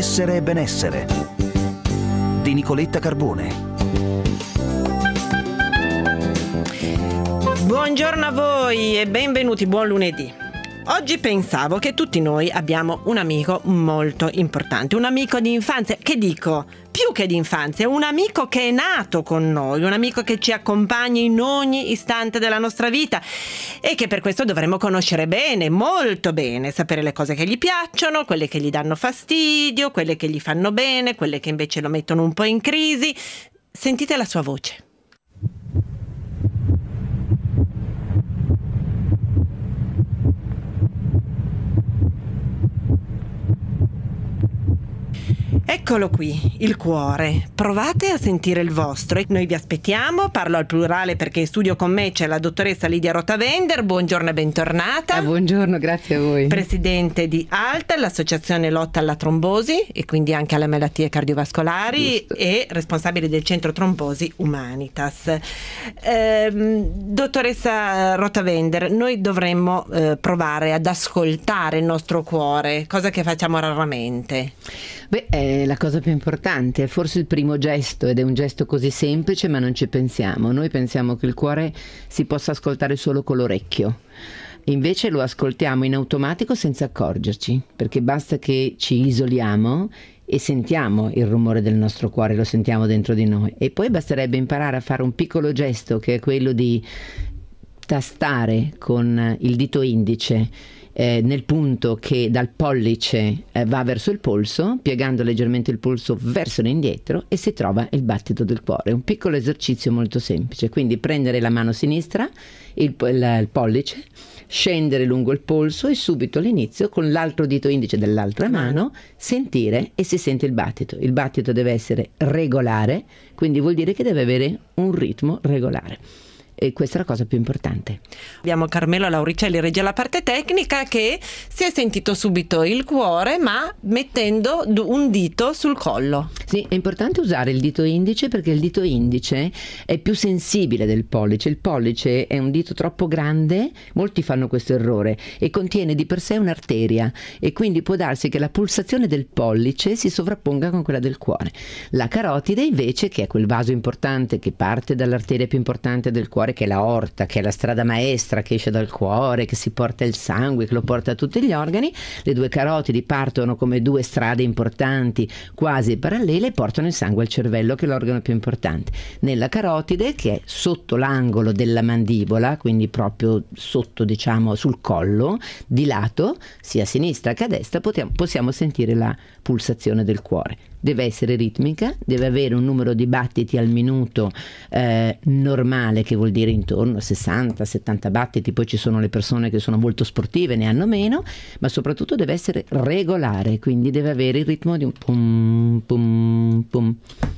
Essere e benessere di Nicoletta Carbone. Buongiorno a voi e benvenuti, buon lunedì. Oggi pensavo che tutti noi abbiamo un amico molto importante, un amico di infanzia, che dico, più che di infanzia, un amico che è nato con noi, un amico che ci accompagna in ogni istante della nostra vita e che per questo dovremmo conoscere bene, molto bene, sapere le cose che gli piacciono, quelle che gli danno fastidio, quelle che gli fanno bene, quelle che invece lo mettono un po' in crisi. Sentite la sua voce. Eccolo qui, il cuore. Provate a sentire il vostro. Noi vi aspettiamo, parlo al plurale perché in studio con me c'è la dottoressa Lidia Rotavender. Buongiorno e bentornata. Buongiorno, grazie a voi. Presidente di ALT, l'associazione lotta alla trombosi e quindi anche alle malattie cardiovascolari. Giusto. E responsabile del centro trombosi Humanitas. Dottoressa Rotavender, noi dovremmo provare ad ascoltare il nostro cuore, cosa che facciamo raramente. Beh, è la cosa più importante, è forse il primo gesto, ed è un gesto così semplice ma non ci pensiamo. Noi pensiamo che il cuore si possa ascoltare solo con l'orecchio, invece lo ascoltiamo in automatico senza accorgerci, perché basta che ci isoliamo e sentiamo il rumore del nostro cuore, lo sentiamo dentro di noi, e poi basterebbe imparare a fare un piccolo gesto, che è quello di tastare con il dito indice nel punto che dal pollice va verso il polso, piegando leggermente il polso verso l'indietro, e si trova il battito del cuore. Un piccolo esercizio molto semplice, quindi prendere la mano sinistra, il pollice, scendere lungo il polso e subito all'inizio con l'altro dito indice dell'altra mano sentire, e si sente il battito. Il battito deve essere regolare, quindi vuol dire che deve avere un ritmo regolare. E questa è la cosa più importante. Abbiamo Carmelo Lauricelli, regge la parte tecnica, che si è sentito subito il cuore ma mettendo un dito sul collo. Sì, è importante usare il dito indice perché il dito indice è più sensibile del pollice. Il pollice è un dito troppo grande, molti fanno questo errore, e contiene di per sé un'arteria, e quindi può darsi che la pulsazione del pollice si sovrapponga con quella del cuore. La carotide invece, che è quel vaso importante che parte dall'arteria più importante del cuore, che è l'aorta, che è la strada maestra che esce dal cuore, che si porta il sangue, che lo porta a tutti gli organi, le due carotidi partono come due strade importanti quasi parallele e portano il sangue al cervello, che è l'organo più importante. Nella carotide, che è sotto l'angolo della mandibola, quindi proprio sotto, diciamo, sul collo, di lato, sia a sinistra che a destra, possiamo sentire la pulsazione del cuore. Deve essere ritmica, deve avere un numero di battiti al minuto normale, che vuol dire intorno a 60-70 battiti. Poi ci sono le persone che sono molto sportive, ne hanno meno, ma soprattutto deve essere regolare, quindi deve avere il ritmo di un pum pum pum.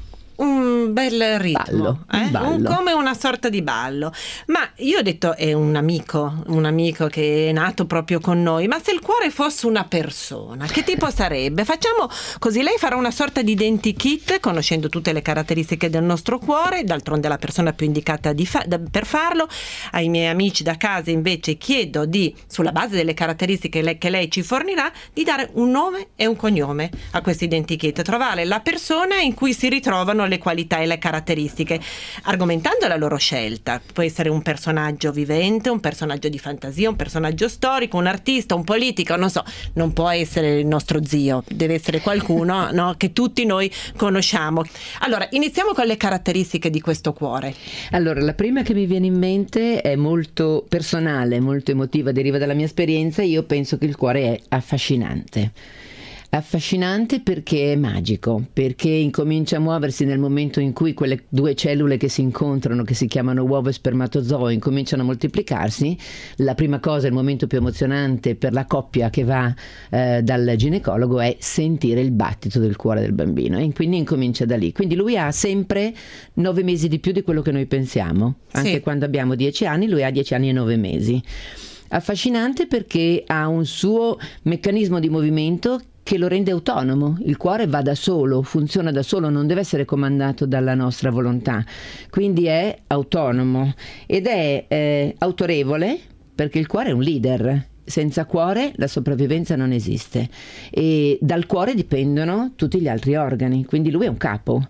Un bel ritmo, ballo. Come una sorta di ballo. Ma io ho detto è un amico che è nato proprio con noi, ma se il cuore fosse una persona, che tipo sarebbe? Facciamo così, lei farà una sorta di identikit conoscendo tutte le caratteristiche del nostro cuore, d'altronde è la persona più indicata per farlo. Ai miei amici da casa invece chiedo sulla base delle caratteristiche che lei ci fornirà, di dare un nome e un cognome a questo identikit, trovare la persona in cui si ritrovano le qualità e le caratteristiche, argomentando la loro scelta. Può essere un personaggio vivente, un personaggio di fantasia, un personaggio storico, un artista, un politico, non so, non può essere il nostro zio, deve essere qualcuno no, che tutti noi conosciamo. Allora, iniziamo con le caratteristiche di questo cuore. Allora, la prima che mi viene in mente è molto personale, molto emotiva, deriva dalla mia esperienza. Io penso che il cuore è affascinante. Affascinante perché è magico, perché incomincia a muoversi nel momento in cui quelle due cellule che si incontrano, che si chiamano uovo e spermatozoo, incominciano a moltiplicarsi. La prima cosa, il momento più emozionante per la coppia che va dal ginecologo, è sentire il battito del cuore del bambino, e quindi incomincia da lì. Quindi lui ha sempre 9 mesi di più di quello che noi pensiamo, anche sì. Quando abbiamo 10 anni, lui ha 10 anni e 9 mesi. Affascinante perché ha un suo meccanismo di movimento che lo rende autonomo. Il cuore va da solo, funziona da solo, non deve essere comandato dalla nostra volontà, quindi è autonomo ed è autorevole, perché il cuore è un leader. senza cuore la sopravvivenza non esiste, e dal cuore dipendono tutti gli altri organi, quindi lui è un capo,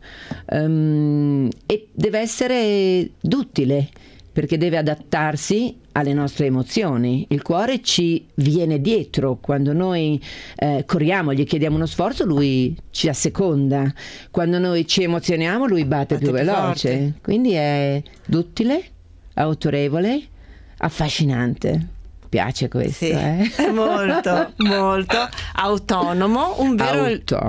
e deve essere duttile perché deve adattarsi alle nostre emozioni. Il cuore ci viene dietro quando noi corriamo, gli chiediamo uno sforzo, lui ci asseconda, quando noi ci emozioniamo lui batte più veloce, forte. quindi è duttile, autorevole, affascinante. Piace questo, Sì, è molto, molto autonomo, un vero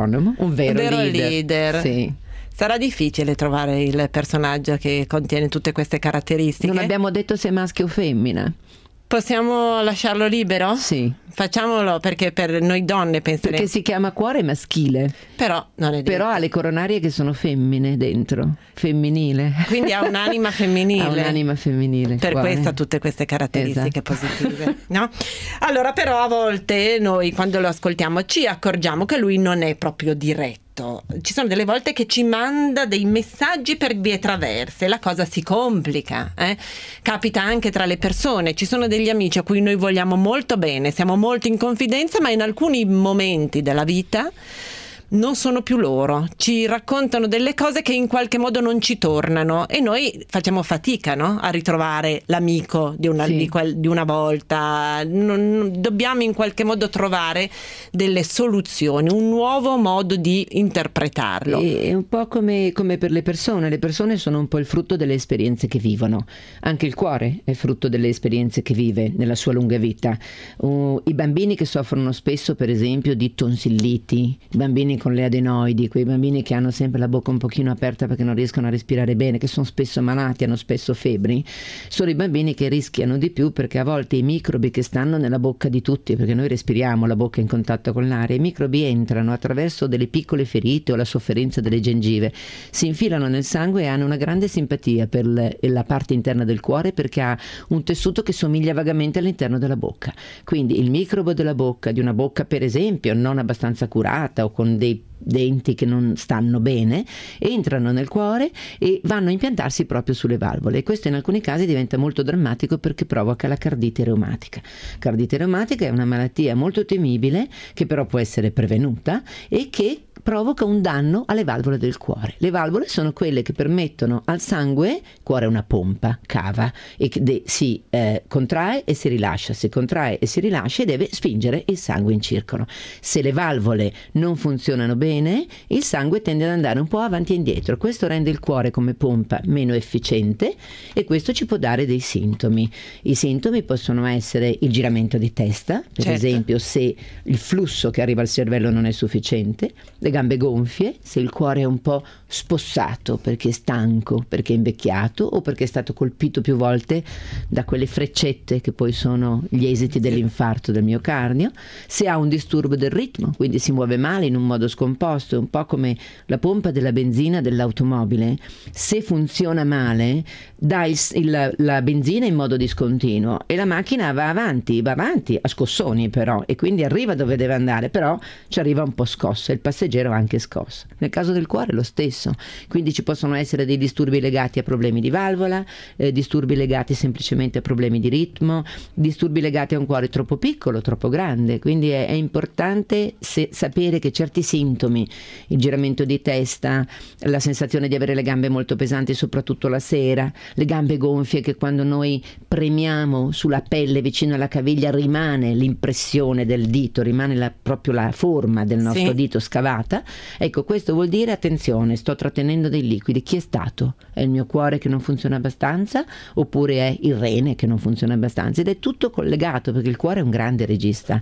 leader. Sì. Sarà difficile trovare il personaggio che contiene tutte queste caratteristiche. Non abbiamo detto se è maschio o femmina. Possiamo lasciarlo libero? Sì. Facciamolo, perché per noi donne penseremo. Perché si chiama cuore maschile. Però non è detto. Però ha le coronarie che sono femmine dentro, femminile. Quindi ha un'anima femminile. Ha un'anima femminile. Per cuore. questo ha tutte queste caratteristiche Esatto. positive, no? Allora, però a volte noi quando lo ascoltiamo ci accorgiamo che lui non è proprio diretto. Ci sono delle volte che ci manda dei messaggi per vie traverse, la cosa si complica, capita anche tra le persone. Ci sono degli amici a cui noi vogliamo molto bene, siamo molto in confidenza, ma in alcuni momenti della vita non sono più loro, ci raccontano delle cose che in qualche modo non ci tornano e noi facciamo fatica, no? A ritrovare l'amico di una, Sì. di una volta. Dobbiamo in qualche modo trovare delle soluzioni, un nuovo modo di interpretarlo. È un po' come per le persone sono un po' il frutto delle esperienze che vivono, anche il cuore è frutto delle esperienze che vive nella sua lunga vita. I bambini che soffrono spesso per esempio di tonsilliti, i bambini con le adenoidi, quei bambini che hanno sempre la bocca un pochino aperta perché non riescono a respirare bene, che sono spesso malati, hanno spesso febbri, sono i bambini che rischiano di più, perché a volte i microbi che stanno nella bocca di tutti, perché noi respiriamo la bocca in contatto con l'aria, i microbi entrano attraverso delle piccole ferite o la sofferenza delle gengive, si infilano nel sangue e hanno una grande simpatia per la parte interna del cuore, perché ha un tessuto che somiglia vagamente all'interno della bocca. Quindi il microbo della bocca, di una bocca per esempio non abbastanza curata o con dei denti che non stanno bene, entrano nel cuore e vanno a impiantarsi proprio sulle valvole, e questo in alcuni casi diventa molto drammatico perché provoca la cardite reumatica. Cardite reumatica è una malattia molto temibile che però può essere prevenuta e che provoca un danno alle valvole del cuore. Le valvole sono quelle che permettono al sangue, il cuore è una pompa, cava e si contrae e si rilascia, si contrae e si rilascia e deve spingere il sangue in circolo. Se le valvole non funzionano bene, il sangue tende ad andare un po' avanti e indietro. Questo rende il cuore come pompa meno efficiente e questo ci può dare dei sintomi. I sintomi possono essere il giramento di testa, per Certo. esempio se il flusso che arriva al cervello non è sufficiente, le gambe gonfie, se il cuore è un po' spossato perché è stanco, perché è invecchiato o perché è stato colpito più volte da quelle freccette che poi sono gli esiti dell'infarto del miocardio, se ha un disturbo del ritmo, quindi si muove male in un modo scomposto, un po' come la pompa della benzina dell'automobile, se funziona male dà la benzina in modo discontinuo e la macchina va avanti a scossoni però, e quindi arriva dove deve andare, però ci arriva un po' scossa, il passeggero anche scosso. Nel caso del cuore è lo stesso, quindi ci possono essere dei disturbi legati a problemi di valvola, disturbi legati semplicemente a problemi di ritmo, disturbi legati a un cuore troppo piccolo, troppo grande, quindi è importante sapere che certi sintomi, il giramento di testa, la sensazione di avere le gambe molto pesanti soprattutto la sera, le gambe gonfie che quando noi premiamo sulla pelle vicino alla caviglia rimane l'impressione del dito, rimane proprio la forma del nostro dito scavata, ecco, questo vuol dire attenzione, sto trattenendo dei liquidi. Chi è stato? È il mio cuore che non funziona abbastanza oppure è il rene che non funziona abbastanza? Ed è tutto collegato perché il cuore è un grande regista.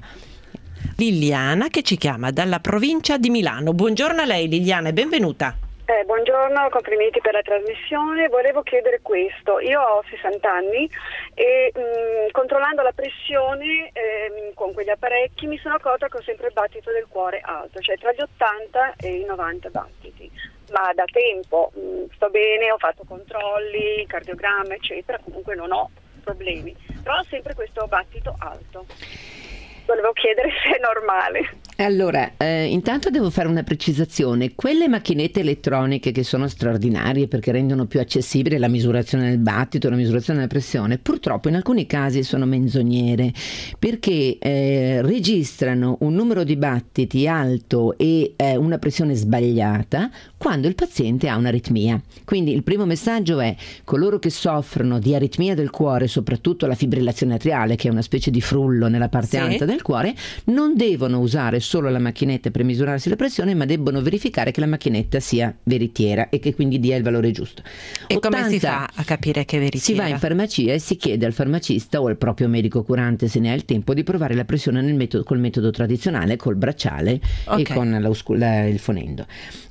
Liliana che ci chiama dalla provincia di Milano. Buongiorno a lei Liliana e benvenuta. Buongiorno, complimenti per la trasmissione. Volevo chiedere questo: io ho 60 anni e controllando la pressione con quegli apparecchi mi sono accorta che ho sempre il battito del cuore alto, cioè tra gli 80 e i 90 battiti, ma da tempo sto bene, ho fatto controlli, cardiogramma eccetera, comunque non ho problemi, però ho sempre questo battito alto. Volevo chiedere se è normale. Allora, intanto devo fare una precisazione. Quelle macchinette elettroniche che sono straordinarie perché rendono più accessibile la misurazione del battito, la misurazione della pressione, purtroppo in alcuni casi sono menzognere, perché registrano un numero di battiti alto e una pressione sbagliata quando il paziente ha un'aritmia. Quindi il primo messaggio è: coloro che soffrono di aritmia del cuore, soprattutto la fibrillazione atriale, che è una specie di frullo nella parte alta del cuore, non devono usare solo la macchinetta per misurarsi la pressione, ma debbono verificare che la macchinetta sia veritiera e che quindi dia il valore giusto. E come si fa a capire che è veritiera? Si va in farmacia e si chiede al farmacista o al proprio medico curante, se ne ha il tempo, di provare la pressione col metodo tradizionale, col bracciale e con il fonendo.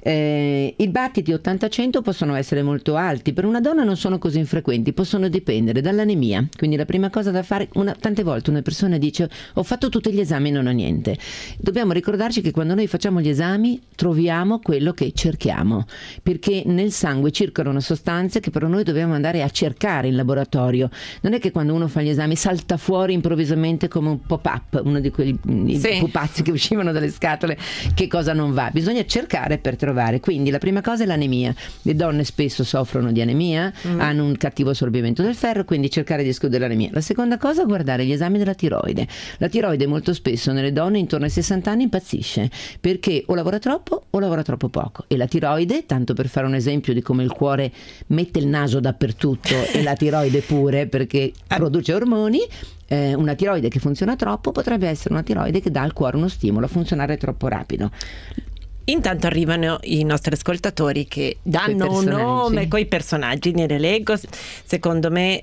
I battiti 80-100 possono essere molto alti, per una donna non sono così infrequenti, possono dipendere dall'anemia. Quindi la prima cosa da fare, tante volte una persona dice: ho fatto tutti gli esami e non ho niente. Dobbiamo ricordarci che quando noi facciamo gli esami troviamo quello che cerchiamo, perché nel sangue circolano sostanze che però noi dobbiamo andare a cercare in laboratorio. Non è che quando uno fa gli esami salta fuori improvvisamente come un pop-up, uno di quei pupazzi che uscivano dalle scatole, che cosa non va. Bisogna cercare per trovare. Quindi la prima cosa è l'anemia. Le donne spesso soffrono di anemia, hanno un cattivo assorbimento del ferro, quindi cercare di escludere l'anemia. La seconda cosa è guardare gli esami della tiroide. La tiroide molto spesso nelle donne intorno ai 60 anni impazzisce, perché o lavora troppo o lavora troppo poco. E la tiroide, tanto per fare un esempio di come il cuore mette il naso dappertutto e la tiroide pure, perché produce ormoni, una tiroide che funziona troppo potrebbe essere una tiroide che dà al cuore uno stimolo a funzionare troppo rapido. Intanto arrivano i nostri ascoltatori che danno un nome coi personaggi, ne leggo. Secondo me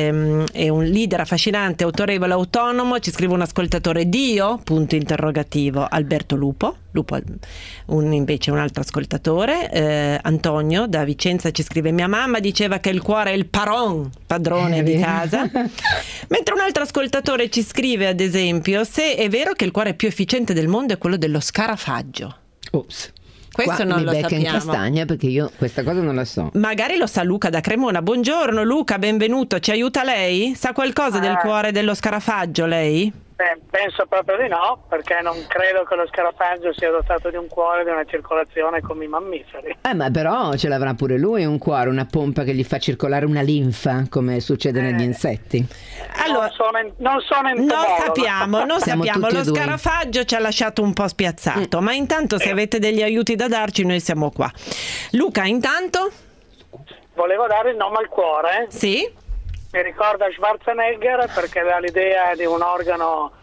è un leader affascinante, autorevole, autonomo. Ci scrive un ascoltatore: Dio? Punto interrogativo. Alberto Lupo, invece un altro ascoltatore, Antonio da Vicenza, ci scrive: mia mamma diceva che il cuore è il padrone di casa. Mentre un altro ascoltatore ci scrive, ad esempio, se è vero che il cuore più efficiente del mondo è quello dello scarafaggio. Ops. Questo qua non lo sappiamo. in castagna, perché io questa cosa non la so. Magari lo sa Luca da Cremona. Buongiorno Luca, benvenuto. Ci aiuta lei? Sa qualcosa del cuore dello scarafaggio lei? Penso proprio di no, perché non credo che lo scarafaggio sia dotato di un cuore, di una circolazione come i mammiferi. Ma però ce l'avrà pure lui un cuore, una pompa che gli fa circolare una linfa, come succede negli insetti. Allora, non sono entomologo. Non sappiamo. Lo due. Scarafaggio ci ha lasciato un po' spiazzato, ma intanto se avete degli aiuti da darci noi siamo qua. Luca, intanto? Volevo dare il nome al cuore. Sì? Mi ricorda Schwarzenegger perché dà l'idea di un organo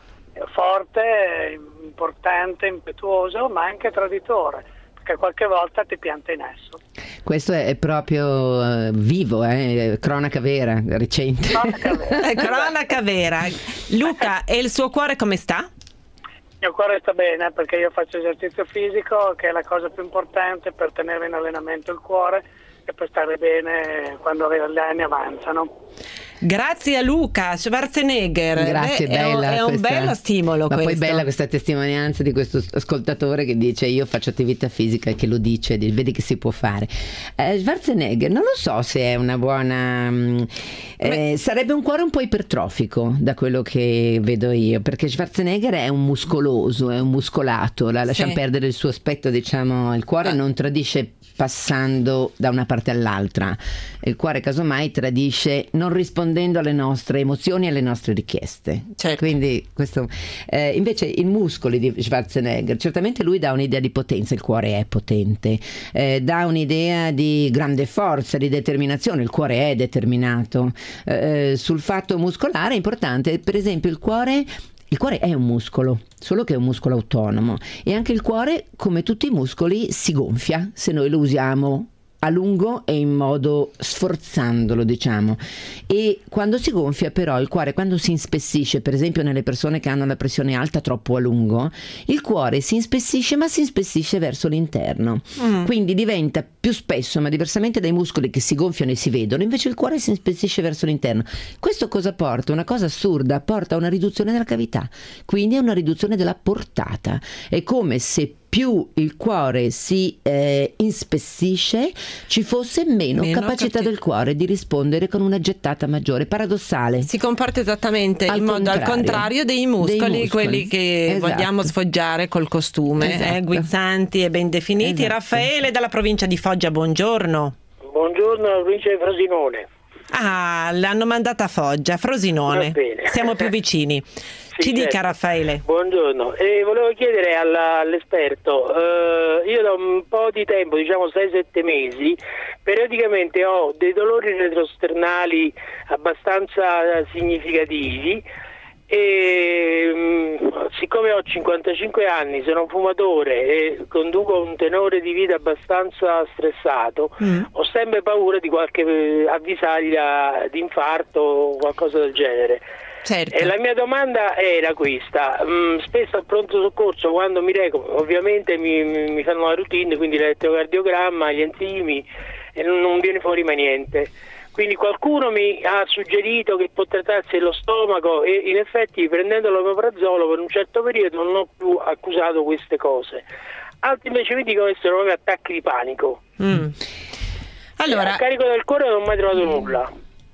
forte, importante, impetuoso, ma anche traditore, perché qualche volta ti pianta in esso. Questo è proprio vivo, cronaca vera, recente. Cronaca vera. Luca, e il suo cuore come sta? Il mio cuore sta bene perché io faccio esercizio fisico, che è la cosa più importante per tenere in allenamento il cuore e per stare bene quando gli anni avanzano. Grazie a Luca. Schwarzenegger. Grazie, bella. È un bello stimolo. Ma questo. poi bella questa testimonianza di questo ascoltatore che dice: io faccio attività fisica, e che lo dice, vedi che si può fare. Schwarzenegger, non lo so se è una buona sarebbe un cuore un po' ipertrofico da quello che vedo io, perché Schwarzenegger è un muscoloso, è un muscolato, lasciamo perdere il suo aspetto, diciamo, il cuore non tradisce passando da una parte all'altra, il cuore casomai tradisce non rispondendo alle nostre emozioni e alle nostre richieste. Certo. Quindi questo invece i muscoli di Schwarzenegger, certamente lui dà un'idea di potenza, il cuore è potente, dà un'idea di grande forza, di determinazione, il cuore è determinato. Sul fatto muscolare è importante, per esempio il cuore è un muscolo, solo che è un muscolo autonomo, e anche il cuore, come tutti i muscoli, si gonfia se noi lo usiamo a lungo e in modo sforzandolo, diciamo. E quando si gonfia, però, il cuore, quando si inspessisce, per esempio nelle persone che hanno la pressione alta troppo a lungo, il cuore si inspessisce, ma si inspessisce verso l'interno, quindi diventa più spesso, ma diversamente dai muscoli che si gonfiano e si vedono, invece il cuore si inspessisce verso l'interno. Questo cosa porta? Una cosa assurda, porta a una riduzione della cavità, quindi a una riduzione della portata. È come se più il cuore si inspessisce, ci fosse meno capacità del cuore di rispondere con una gettata maggiore. Paradossale. Si comporta esattamente in modo al contrario dei muscoli, quelli che vogliamo sfoggiare col costume, guizzanti e ben definiti. Raffaele dalla provincia di Foggia, buongiorno. Buongiorno, dalla provincia di Frosinone. Ah, l'hanno mandata a Foggia, Frosinone. Siamo più vicini. Ci dica, Raffaele. Buongiorno, volevo chiedere all'esperto, io da un po' di tempo, diciamo 6-7 mesi, periodicamente ho dei dolori retrosternali abbastanza significativi e siccome ho 55 anni, sono un fumatore e conduco un tenore di vita abbastanza stressato, ho sempre paura di qualche avvisaglia di infarto o qualcosa del genere. Certo. E la mia domanda era questa: spesso al pronto soccorso, quando mi reco, ovviamente mi fanno la routine, quindi l'elettrocardiogramma, gli enzimi, e non viene fuori mai niente. Quindi qualcuno mi ha suggerito che può trattarsi dello stomaco e in effetti prendendo l'omeprazolo per un certo periodo non ho più accusato queste cose. Altri invece mi dicono che sono proprio attacchi di panico. Allora, a carico del cuore non ho mai trovato nulla.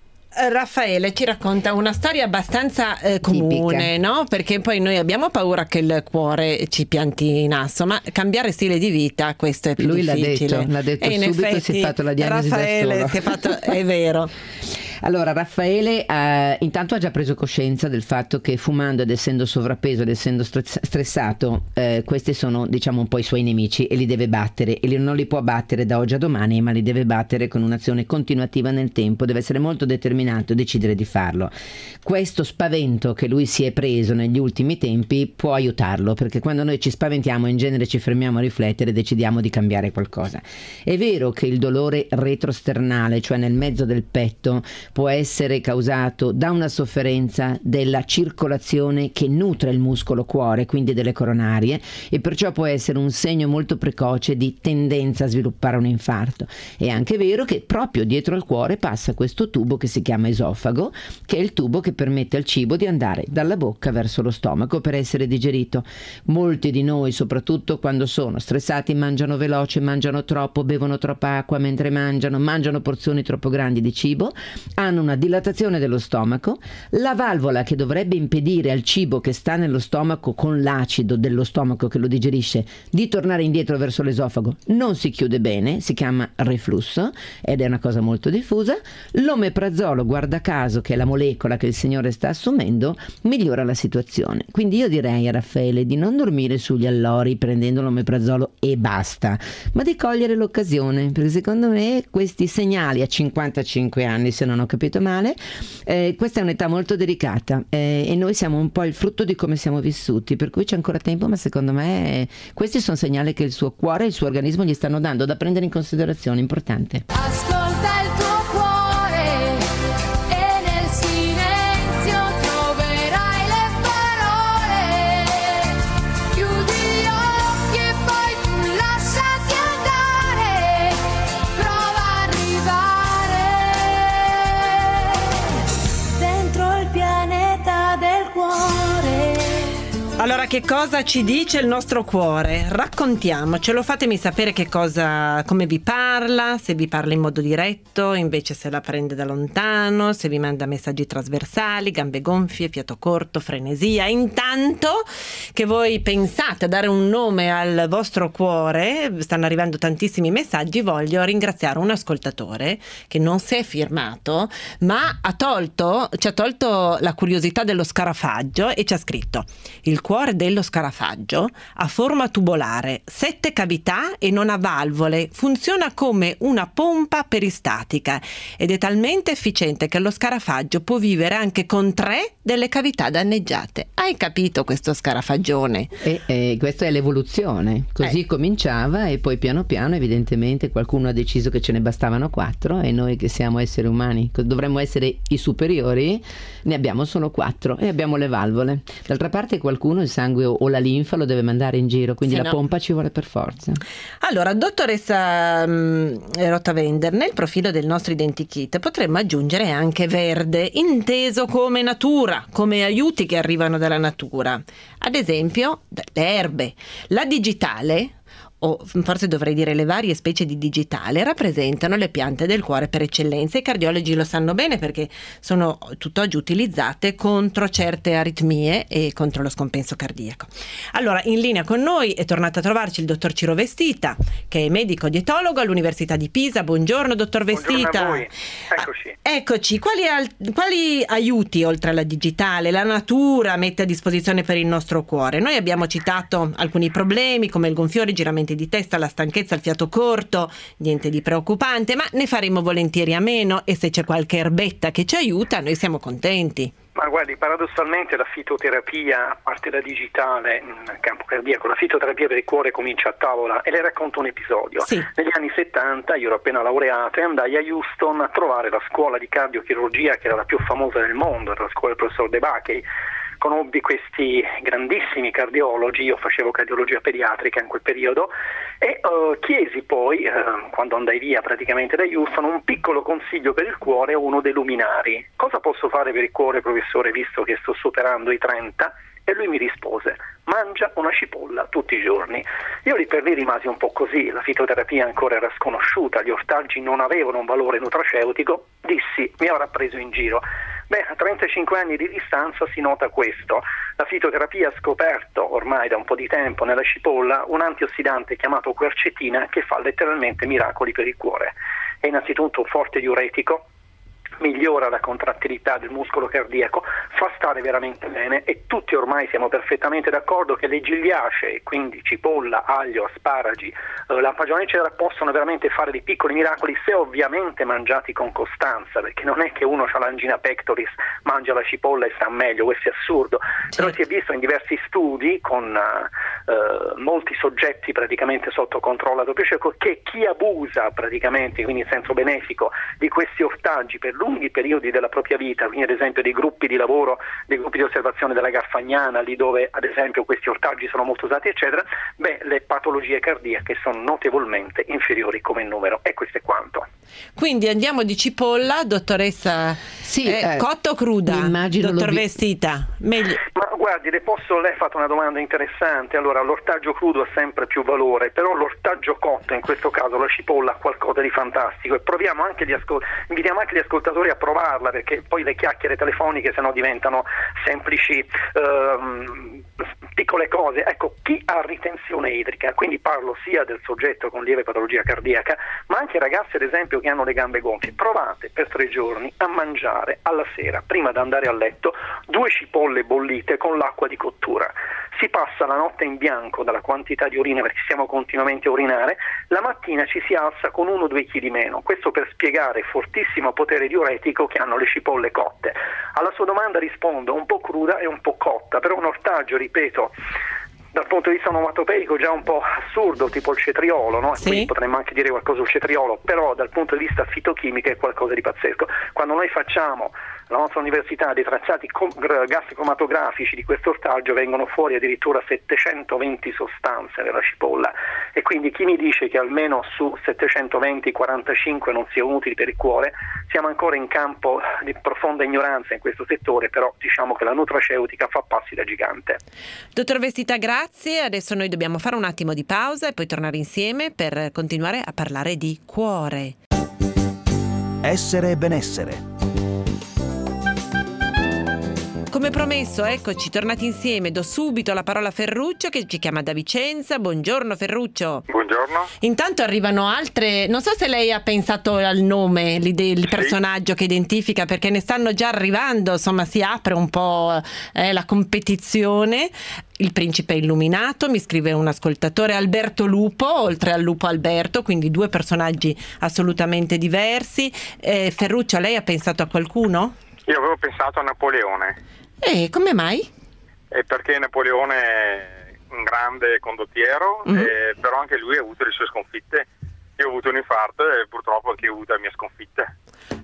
Raffaele ci racconta una storia abbastanza comune, no? Perché poi noi abbiamo paura che il cuore ci pianti in asso, ma cambiare stile di vita, questo è più difficile. L'ha detto e in subito, effetti, si è fatto la diagnosi Raffaele da si è fatto, è vero. Allora, Raffaele intanto ha già preso coscienza del fatto che fumando ed essendo sovrappeso ed essendo stressato, questi sono, diciamo, un po' i suoi nemici e li deve battere, e non li può battere da oggi a domani, ma li deve battere con un'azione continuativa nel tempo. Deve essere molto determinato e decidere di farlo. Questo spavento che lui si è preso negli ultimi tempi può aiutarlo, perché quando noi ci spaventiamo in genere ci fermiamo a riflettere e decidiamo di cambiare qualcosa. È vero che il dolore retrosternale, cioè nel mezzo del petto, può essere causato da una sofferenza della circolazione che nutre il muscolo cuore, quindi delle coronarie, e perciò può essere un segno molto precoce di tendenza a sviluppare un infarto. È anche vero che proprio dietro al cuore passa questo tubo che si chiama esofago, che è il tubo che permette al cibo di andare dalla bocca verso lo stomaco per essere digerito. Molti di noi, soprattutto quando sono stressati, mangiano veloce, mangiano troppo, bevono troppa acqua mentre mangiano porzioni troppo grandi di cibo, hanno una dilatazione dello stomaco, la valvola che dovrebbe impedire al cibo che sta nello stomaco con l'acido dello stomaco che lo digerisce di tornare indietro verso l'esofago non si chiude bene, si chiama reflusso ed è una cosa molto diffusa. L'omeprazolo, guarda caso, che è la molecola che il signore sta assumendo, migliora la situazione. Quindi io direi a Raffaele di non dormire sugli allori prendendo l'omeprazolo e basta, ma di cogliere l'occasione, perché secondo me questi segnali a 55 anni, se non ho capito male, questa è un'età molto delicata e noi siamo un po' il frutto di come siamo vissuti, per cui c'è ancora tempo, ma secondo me questi sono segnali che il suo cuore e il suo organismo gli stanno dando da prendere in considerazione, importante. Ascolta il tuo cuore e nel silenzio troverai le parole. Chiudi gli occhi e poi tu lasciati andare, prova a arrivare dentro il pianeta del cuore. Allora, che cosa ci dice il nostro cuore? Raccontiamocelo, fatemi sapere come vi parla, se vi parla in modo diretto, invece se la prende da lontano, se vi manda messaggi trasversali, gambe gonfie, fiato corto, frenesia. Intanto che voi pensate a dare un nome al vostro cuore, stanno arrivando tantissimi messaggi, voglio ringraziare un ascoltatore che non si è firmato, ma ci ha tolto la curiosità dello scarafaggio e ci ha scritto: il cuore dello scarafaggio ha forma tubolare, 7 cavità e non ha valvole, funziona come una pompa peristatica ed è talmente efficiente che lo scarafaggio può vivere anche con 3 delle cavità danneggiate. Hai capito questo scarafaggione? E questa è l'evoluzione, così cominciava e poi piano piano evidentemente qualcuno ha deciso che ce ne bastavano 4 e noi che siamo esseri umani dovremmo essere i superiori, ne abbiamo solo 4 e abbiamo le valvole. D'altra parte qualcuno uno il sangue o la linfa lo deve mandare in giro, quindi Sì, la no. pompa ci vuole per forza. Allora, dottoressa Rotavender, nel profilo del nostro identikit potremmo aggiungere anche verde, inteso come natura, come aiuti che arrivano dalla natura. Ad esempio, le erbe. La digitale, o forse dovrei dire le varie specie di digitale, rappresentano le piante del cuore per eccellenza. I cardiologi lo sanno bene perché sono tutt'oggi utilizzate contro certe aritmie e contro lo scompenso cardiaco. Allora, in linea con noi è tornato a trovarci il dottor Ciro Vestita, che è medico dietologo all'Università di Pisa. Buongiorno, dottor Vestita. Buongiorno a voi. Eccoci. Eccoci, quali aiuti oltre alla digitale la natura mette a disposizione per il nostro cuore? Noi abbiamo citato alcuni problemi come il gonfiore, i giramenti di testa, la stanchezza, il fiato corto, niente di preoccupante, ma ne faremo volentieri a meno, e se c'è qualche erbetta che ci aiuta noi siamo contenti. Ma guardi, paradossalmente la fitoterapia, a parte la digitale nel campo cardiaco, la fitoterapia per il cuore comincia a tavola, e le racconto un episodio. Sì. Negli anni 70, io ero appena laureato e andai a Houston a trovare la scuola di cardiochirurgia che era la più famosa del mondo, era la scuola del professor De Bacchi. Conobbi questi grandissimi cardiologi, io facevo cardiologia pediatrica in quel periodo, e chiesi poi, quando andai via praticamente da Houston, un piccolo consiglio per il cuore a uno dei luminari. Cosa posso fare per il cuore, professore, visto che sto superando i 30? E lui mi rispose: mangia una cipolla tutti i giorni. Io lì per lì rimasi un po' così, la fitoterapia ancora era sconosciuta, gli ortaggi non avevano un valore nutraceutico, dissi: mi avrà preso in giro. Beh, a 35 anni di distanza si nota questo. La fitoterapia ha scoperto ormai da un po' di tempo nella cipolla un antiossidante chiamato quercetina che fa letteralmente miracoli per il cuore. È innanzitutto un forte diuretico, migliora la contrattilità del muscolo cardiaco, fa stare veramente bene, e tutti ormai siamo perfettamente d'accordo che le gigliacee, quindi cipolla, aglio, asparagi, lampagione eccetera, possono veramente fare dei piccoli miracoli se ovviamente mangiati con costanza, perché non è che uno ha l'angina pectoris, mangia la cipolla e sta meglio, questo è assurdo. Però si è visto in diversi studi con molti soggetti praticamente sotto controllo a doppio cieco che chi abusa praticamente, quindi in senso benefico, di questi ortaggi per lunghi periodi della propria vita, quindi ad esempio dei gruppi di lavoro, dei gruppi di osservazione della Garfagnana, lì dove ad esempio questi ortaggi sono molto usati eccetera, le patologie cardiache sono notevolmente inferiori come numero, e questo è quanto. Quindi andiamo di cipolla, dottoressa. Sì, cotta o cruda? immagino Dottor Vestita, meglio. Ma guardi, lei ha fatto una domanda interessante. Allora, l'ortaggio crudo ha sempre più valore, però l'ortaggio cotto, in questo caso la cipolla, ha qualcosa di fantastico, e proviamo anche invitiamo anche gli ascoltatori a provarla, perché poi le chiacchiere telefoniche sennò diventano semplici piccole cose. Ecco, chi ha ritenzione idrica, quindi parlo sia del soggetto con lieve patologia cardiaca, ma anche ragazzi ad esempio che hanno le gambe gonfie, provate per 3 giorni a mangiare alla sera, prima di andare a letto, 2 cipolle bollite con l'acqua di cottura. Si passa la notte in bianco dalla quantità di urina, perché siamo continuamente a urinare, la mattina ci si alza con 1-2 kg meno. Questo per spiegare il fortissimo potere diuretico che hanno le cipolle cotte. Alla sua domanda rispondo: un po' cruda e un po' cotta, però un ortaggio, ripeto, dal punto di vista onomatopeico già un po' assurdo, tipo il cetriolo, no? Sì. Quindi potremmo anche dire qualcosa sul cetriolo, però dal punto di vista fitochimico è qualcosa di pazzesco. Quando noi facciamo alla nostra università dei tracciati gas cromatografici di questo ortaggio, vengono fuori addirittura 720 sostanze nella cipolla, e quindi chi mi dice che almeno su 720 45 non siano utili per il cuore, siamo ancora in campo di profonda ignoranza in questo settore, però diciamo che la nutraceutica fa passi da gigante. Dottor Vestita, grazie. Adesso noi dobbiamo fare un attimo di pausa e poi tornare insieme per continuare a parlare di cuore. Essere e benessere. Come promesso, eccoci, tornati insieme. Do subito la parola a Ferruccio che ci chiama da Vicenza. Buongiorno Ferruccio. Buongiorno. Intanto arrivano altre, non so se lei ha pensato al nome, il personaggio che identifica, perché ne stanno già arrivando, insomma si apre un po' la competizione. Il principe illuminato, mi scrive un ascoltatore, Alberto Lupo, oltre al lupo Alberto, quindi 2 personaggi assolutamente diversi. Ferruccio, lei ha pensato a qualcuno? Io avevo pensato a Napoleone. E come mai? Perché Napoleone è un grande condottiero, però anche lui ha avuto le sue sconfitte. Io ho avuto un infarto e purtroppo anche io ho avuto le mie sconfitte.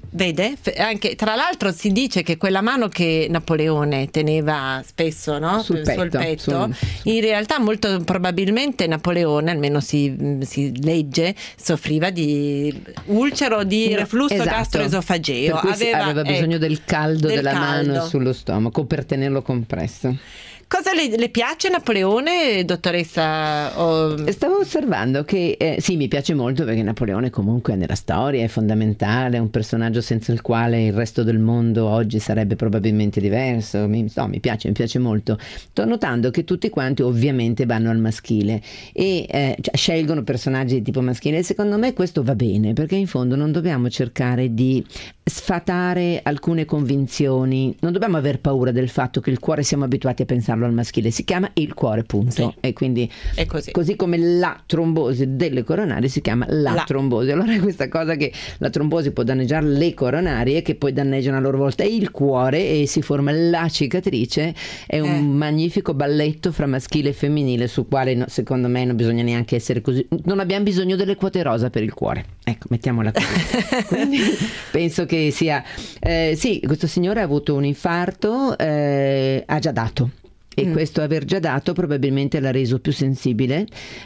Vede? Anche, tra l'altro si dice che quella mano che Napoleone teneva spesso, no? Sul petto. In realtà molto probabilmente Napoleone, almeno si legge, soffriva di ulcero, di reflusso esatto, gastroesofageo. Per cui aveva bisogno del caldo della mano sullo stomaco per tenerlo compresso. Cosa le piace Napoleone, dottoressa? Stavo osservando che sì, mi piace molto perché Napoleone comunque nella storia è fondamentale, è un personaggio senza il quale il resto del mondo oggi sarebbe probabilmente diverso. Mi piace molto. Sto notando che tutti quanti ovviamente vanno al maschile e scelgono personaggi di tipo maschile, e secondo me questo va bene, perché in fondo non dobbiamo cercare di sfatare alcune convinzioni, non dobbiamo aver paura del fatto che il cuore siamo abituati a pensarlo al maschile, si chiama il cuore, punto. Sì. E quindi è così come la trombosi delle coronarie si chiama la trombosi. Allora è questa cosa che la trombosi può danneggiare le coronarie, che poi danneggiano a loro volta il cuore e si forma la cicatrice. È un magnifico balletto fra maschile e femminile, sul quale secondo me non bisogna neanche essere così, non abbiamo bisogno delle quote rosa per il cuore, ecco, mettiamola così. Quindi penso che sia sì, questo signore ha avuto un infarto, ha già dato. E questo aver già dato probabilmente l'ha reso più sensibile.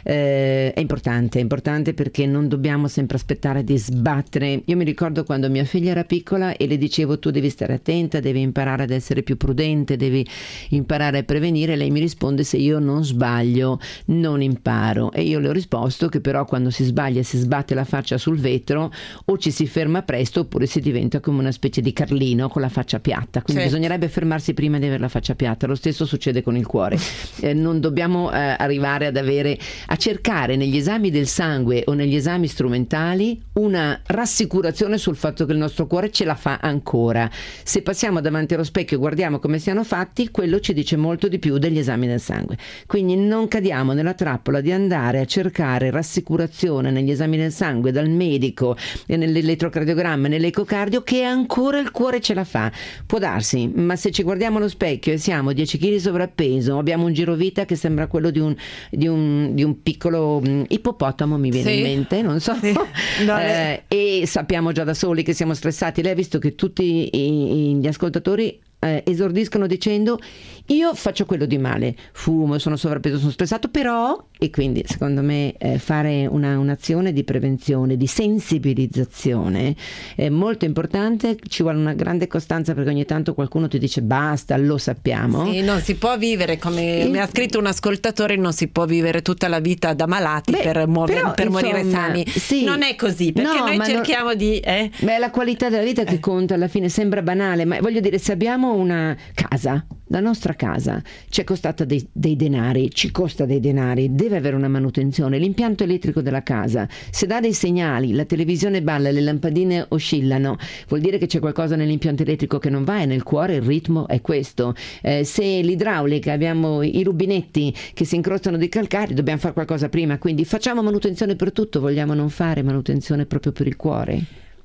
È importante perché non dobbiamo sempre aspettare di sbattere. Io mi ricordo quando mia figlia era piccola e le dicevo: tu devi stare attenta, devi imparare ad essere più prudente, devi imparare a prevenire. Lei mi risponde: se io non sbaglio non imparo. E io le ho risposto che però quando si sbaglia, si sbatte la faccia sul vetro, o ci si ferma presto oppure si diventa come una specie di Carlino con la faccia piatta, quindi bisognerebbe fermarsi prima di avere la faccia piatta. Lo stesso succede con il cuore. Non dobbiamo arrivare a cercare negli esami del sangue o negli esami strumentali una rassicurazione sul fatto che il nostro cuore ce la fa ancora. Se passiamo davanti allo specchio e guardiamo come siano fatti, quello ci dice molto di più degli esami del sangue. Quindi non cadiamo nella trappola di andare a cercare rassicurazione negli esami del sangue dal medico, nell'elettrocardiogramma, nell'ecocardio, che ancora il cuore ce la fa. Può darsi, ma se ci guardiamo allo specchio e siamo 10 kg sovrappeso, abbiamo un girovita che sembra quello di un piccolo ippopotamo, mi viene in mente, non so, e sappiamo già da soli che siamo stressati. Lei ha visto che tutti gli ascoltatori esordiscono dicendo: io faccio quello di male, fumo, sono sovrappeso, sono stressato, però, e quindi secondo me fare un'azione di prevenzione, di sensibilizzazione è molto importante. Ci vuole una grande costanza, perché ogni tanto qualcuno ti dice basta, lo sappiamo. Sì, non si può vivere, come mi ha scritto un ascoltatore, non si può vivere tutta la vita da malati per morire sani. Sì. Non è così, perché noi cerchiamo di... Beh, è la qualità della vita che conta, alla fine sembra banale, ma voglio dire, se abbiamo una casa, la nostra casa ci è costata dei denari, ci costa dei denari, deve avere una manutenzione. L'impianto elettrico della casa, se dà dei segnali, la televisione balla, le lampadine oscillano, vuol dire che c'è qualcosa nell'impianto elettrico che non va, e nel cuore il ritmo è questo. Se l'idraulica, abbiamo i rubinetti che si incrostano di calcare, dobbiamo fare qualcosa prima. Quindi facciamo manutenzione per tutto, vogliamo non fare manutenzione proprio per il cuore?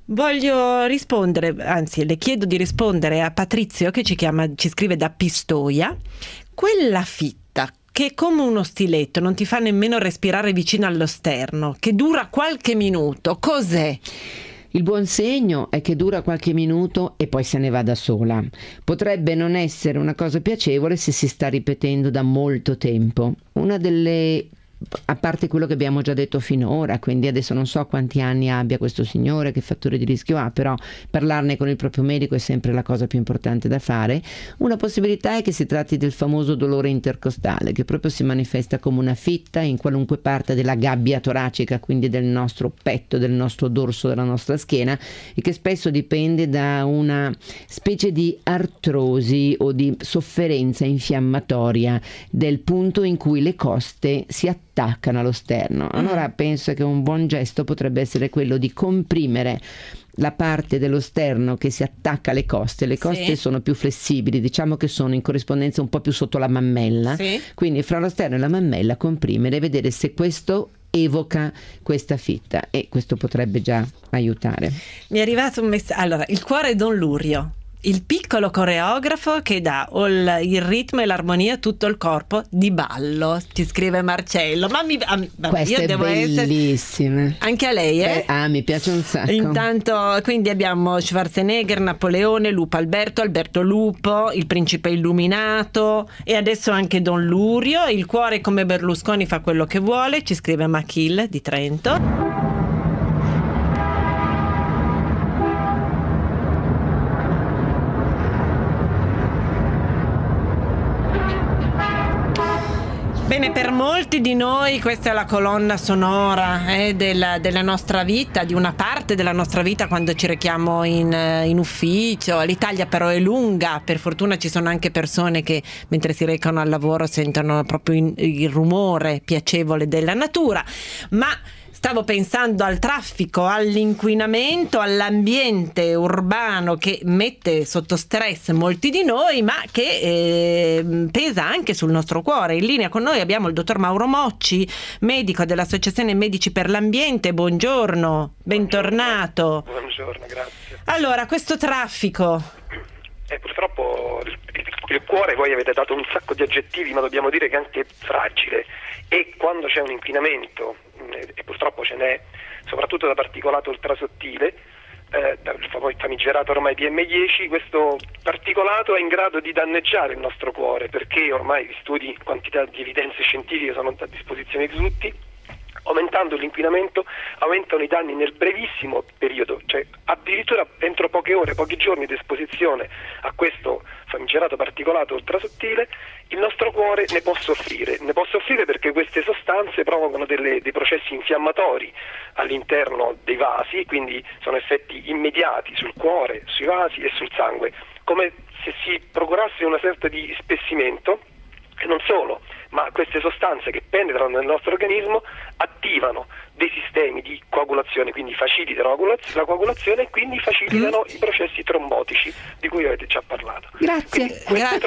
Voglio rispondere, anzi le chiedo di rispondere a Patrizio che ci scrive da Pistoia. Quella fitta che è come uno stiletto, non ti fa nemmeno respirare vicino allo sterno, che dura qualche minuto, cos'è? Il buon segno è che dura qualche minuto e poi se ne va da sola. Potrebbe non essere una cosa piacevole se si sta ripetendo da molto tempo. Una delle... a parte quello che abbiamo già detto finora, quindi adesso non so quanti anni abbia questo signore, che fattore di rischio ha, però parlarne con il proprio medico è sempre la cosa più importante da fare. Una possibilità è che si tratti del famoso dolore intercostale, che proprio si manifesta come una fitta in qualunque parte della gabbia toracica, quindi del nostro petto, del nostro dorso, della nostra schiena, e che spesso dipende da una specie di artrosi o di sofferenza infiammatoria del punto in cui le coste si attaccano allo sterno. Allora penso che un buon gesto potrebbe essere quello di comprimere la parte dello sterno che si attacca alle coste. Le coste sono più flessibili, diciamo che sono in corrispondenza un po' più sotto la mammella, quindi fra lo sterno e la mammella comprimere e vedere se questo evoca questa fitta, e questo potrebbe già aiutare. Mi è arrivato un messaggio. Allora, il cuore è Don Lurio. Il piccolo coreografo che dà il ritmo e l'armonia a tutto il corpo di ballo, ci scrive Marcello. Queste io devo bellissime. Anche a lei, eh? Mi piace un sacco. Intanto, quindi abbiamo Schwarzenegger, Napoleone, Lupo Alberto, Alberto Lupo, il principe illuminato e adesso anche Don Lurio. Il cuore come Berlusconi fa quello che vuole, ci scrive Machil di Trento. Bene, per molti di noi questa è la colonna sonora della nostra vita, di una parte della nostra vita quando ci rechiamo in ufficio. L'Italia però è lunga, per fortuna ci sono anche persone che mentre si recano al lavoro sentono proprio il rumore piacevole della natura, ma stavo pensando al traffico, all'inquinamento, all'ambiente urbano che mette sotto stress molti di noi, ma che pesa anche sul nostro cuore. In linea con noi abbiamo il dottor Mauro Mocci, medico dell'Associazione Medici per l'Ambiente. Buongiorno, bentornato. Buongiorno, grazie. Allora, questo traffico... purtroppo il cuore, voi avete dato un sacco di aggettivi, ma dobbiamo dire che è anche fragile, e quando c'è un inquinamento, e purtroppo ce n'è, soprattutto da particolato ultrasottile, dal famigerato ormai PM10, questo particolato è in grado di danneggiare il nostro cuore, perché ormai gli studi, quantità di evidenze scientifiche sono a disposizione di tutti. Aumentando l'inquinamento aumentano i danni nel brevissimo periodo, cioè addirittura entro poche ore, pochi giorni di esposizione a questo famigerato particolato ultrasottile. Il nostro cuore ne può soffrire perché queste sostanze provocano dei processi infiammatori all'interno dei vasi, quindi sono effetti immediati sul cuore, sui vasi e sul sangue, come se si procurasse una sorta di spessimento. E non solo, ma queste sostanze che penetrano nel nostro organismo attivano dei sistemi di coagulazione, quindi facilitano la coagulazione e quindi facilitano i processi trombotici di cui avete già parlato. Grazie.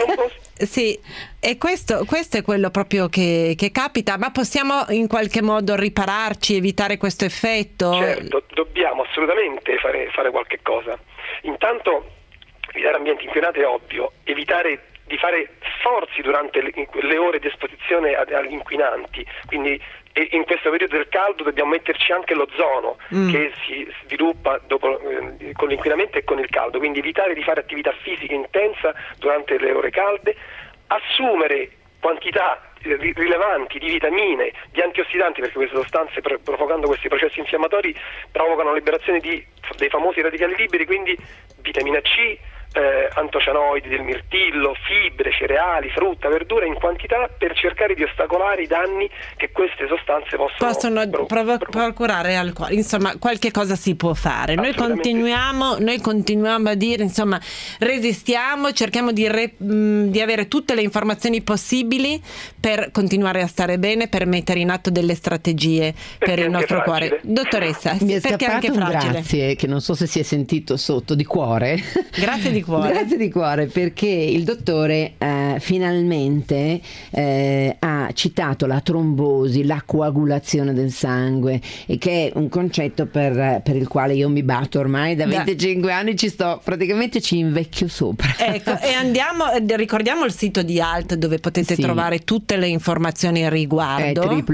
Sì, e questo è quello proprio che capita, ma possiamo in qualche modo ripararci, evitare questo effetto? Certo, dobbiamo assolutamente fare qualche cosa. Intanto, evitare ambienti inquinati è ovvio, evitare di fare sforzi durante le ore di esposizione agli inquinanti, quindi in questo periodo del caldo dobbiamo metterci anche l'ozono che si sviluppa dopo, con l'inquinamento e con il caldo, quindi evitare di fare attività fisica intensa durante le ore calde, assumere quantità rilevanti di vitamine, di antiossidanti, perché queste sostanze provocando questi processi infiammatori provocano la liberazione dei famosi radicali liberi, quindi vitamina C, antocianoidi del mirtillo, fibre, cereali, frutta, verdura in quantità per cercare di ostacolare i danni che queste sostanze possono procurare al cuore. Insomma, qualche cosa si può fare. Noi continuiamo a dire, insomma, resistiamo, cerchiamo di avere tutte le informazioni possibili per continuare a stare bene, per mettere in atto delle strategie per il nostro cuore. Dottoressa, mi è perché anche un fragile? Grazie, che non so se si è sentito sotto, di cuore. Grazie di cuore. Grazie di cuore, perché il dottore finalmente ha citato la trombosi, la coagulazione del sangue, e che è un concetto per il quale io mi batto ormai da 25 anni, ci invecchio sopra. Ecco, e ricordiamo il sito di ALT dove potete trovare tutte le informazioni a riguardo. È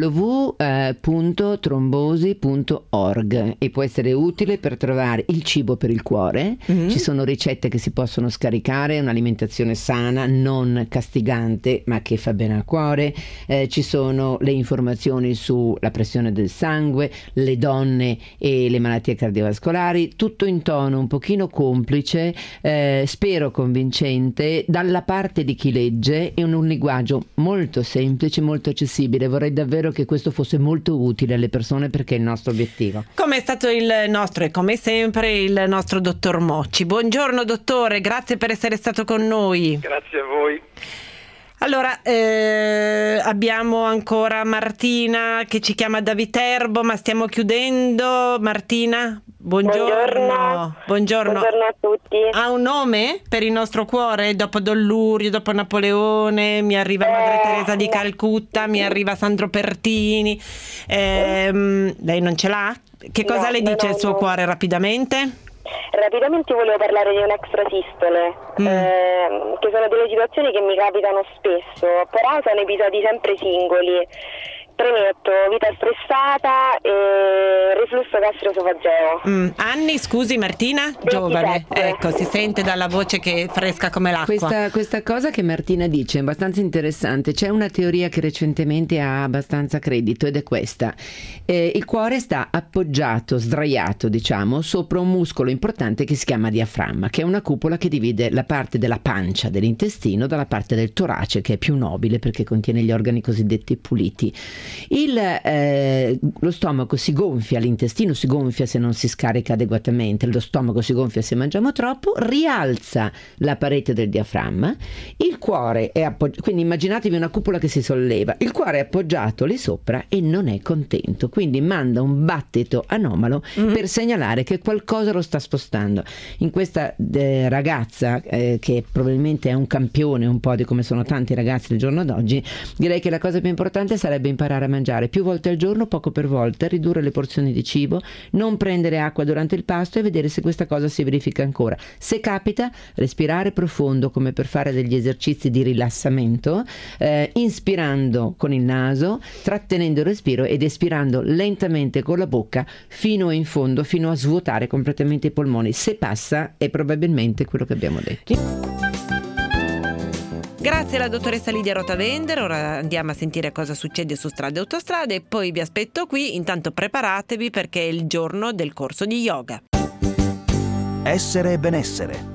www.trombosi.org e può essere utile per trovare il cibo per il cuore. Ci sono ricette che si possono scaricare, un'alimentazione sana, non castigante, ma che fa bene al cuore. Ci sono le informazioni sulla pressione del sangue, le donne e le malattie cardiovascolari, tutto in tono un pochino complice, spero convincente, dalla parte di chi legge, in un linguaggio molto semplice, molto accessibile. Vorrei davvero che questo fosse molto utile alle persone, perché è il nostro obiettivo. Come è stato il nostro e come sempre il nostro dottor Mocci. Buongiorno dottore, grazie per essere stato con noi. Grazie a voi. Allora, abbiamo ancora Martina che ci chiama da Viterbo, ma stiamo chiudendo. Martina, buongiorno. Buongiorno a tutti. Ha un nome per il nostro cuore? Dopo Don Lurio, dopo Napoleone, mi arriva Madre Teresa di Calcutta, mi arriva Sandro Pertini. Lei non ce l'ha? Che cosa le dice il suo cuore rapidamente? Rapidamente volevo parlare di un extrasistole, che sono delle situazioni che mi capitano spesso, però sono episodi sempre singoli. Premetto, vita stressata e reflusso gastroesofageo. Anni, scusi Martina? 27. Giovane, ecco, si sente dalla voce che è fresca come l'acqua. Questa cosa che Martina dice è abbastanza interessante. C'è una teoria che recentemente ha abbastanza credito ed è questa. Il cuore sta appoggiato, sdraiato diciamo, sopra un muscolo importante che si chiama diaframma, che è una cupola che divide la parte della pancia, dell'intestino, dalla parte del torace, che è più nobile perché contiene gli organi cosiddetti puliti. Lo stomaco si gonfia, l'intestino si gonfia se non si scarica adeguatamente, lo stomaco si gonfia se mangiamo troppo, rialza la parete del diaframma, il cuore è appoggiato, quindi immaginatevi una cupola che si solleva, il cuore è appoggiato lì sopra e non è contento, quindi manda un battito anomalo per segnalare che qualcosa lo sta spostando. In questa ragazza che probabilmente è un campione un po' di come sono tanti ragazzi del giorno d'oggi, direi che la cosa più importante sarebbe imparare a mangiare più volte al giorno, poco per volta, ridurre le porzioni di cibo, non prendere acqua durante il pasto e vedere se questa cosa si verifica ancora. Se capita, respirare profondo come per fare degli esercizi di rilassamento, inspirando con il naso, trattenendo il respiro ed espirando lentamente con la bocca fino in fondo, fino a svuotare completamente i polmoni. Se passa è probabilmente quello che abbiamo detto. Grazie alla dottoressa Lidia Rotavender. Ora andiamo a sentire cosa succede su strade e autostrade e poi vi aspetto qui. Intanto preparatevi perché è il giorno del corso di yoga. Essere e benessere.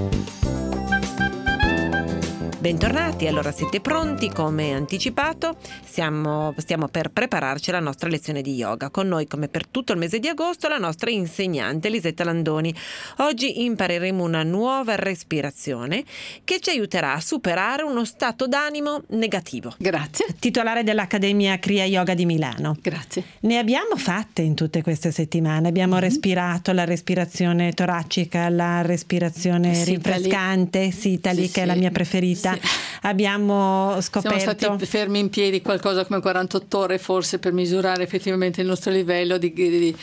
Bentornati, allora siete pronti? Come anticipato stiamo per prepararci alla nostra lezione di yoga. Con noi, come per tutto il mese di agosto, la nostra insegnante Elisetta Landoni. Oggi impareremo una nuova respirazione che ci aiuterà a superare uno stato d'animo negativo. Grazie. Titolare dell'Accademia Kriya Yoga di Milano. Grazie. Ne abbiamo fatte in tutte queste settimane. Abbiamo respirato la respirazione toracica, la respirazione rinfrescante, Sitali, che è la mia preferita. Sì. Abbiamo scoperto. Siamo stati fermi in piedi qualcosa come 48 ore forse per misurare effettivamente il nostro livello di